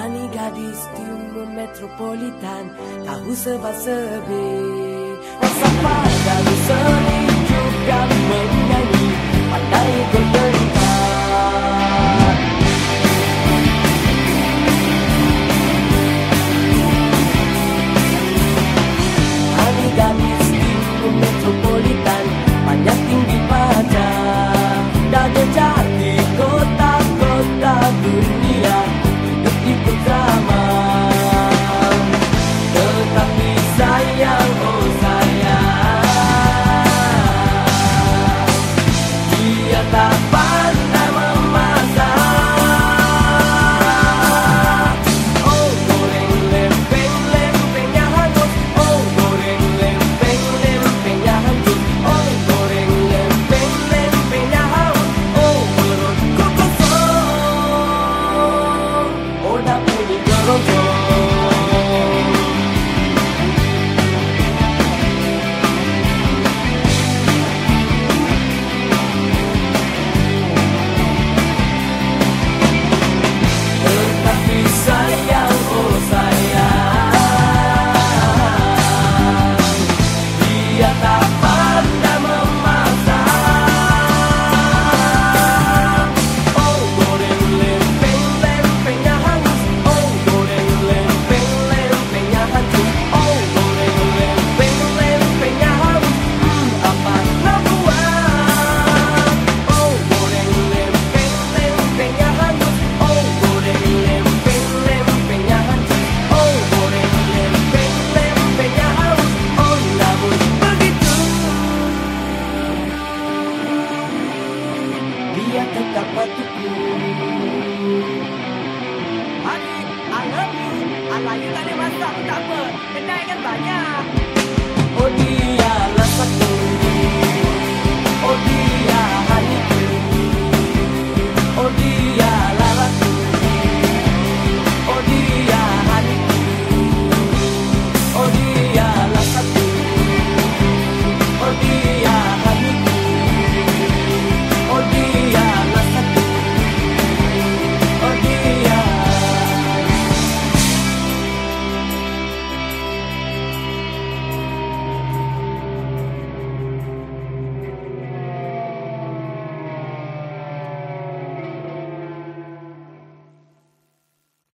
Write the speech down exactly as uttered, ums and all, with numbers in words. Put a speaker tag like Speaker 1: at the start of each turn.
Speaker 1: Hani gadis timur metropolitan, tahu serba-serbi, rasa padamu seni juga menyanyi, pandai berdentar. Hani gadis timur metropolitan, banyak tinggi pada dan menjadi kota-kota dunia. Ikut zaman, tetapi sayang, oh sayang, dia tak pandai memasak. Oh goreng lempeng, lempengnya hangus. Oh goreng lempeng, lempengnya hangus. Oh goreng lempeng, lempengnya haus. Oh perutku kosong. Oh dah bunyi keroncong. Tetapi sayang, oh sayang, dia tak pandai memasak. Oh goreng lempeng, lempengnya hangus. Oh goreng lempeng, lempengnya hancur. Oh goreng lempeng, lempengnya haus. Hmm, apa nak buat? Oh goreng lempeng, lempengnya hangus. Oh goreng lempeng, lempengnya hancur. Oh goreng lempeng, lempengnya haus. Oh namun begitu, dia tetap patuhku.
Speaker 2: Honey, I love you. Alah, you tak ada masak pun tak apa. Kedai kan banyak.
Speaker 1: Oh dia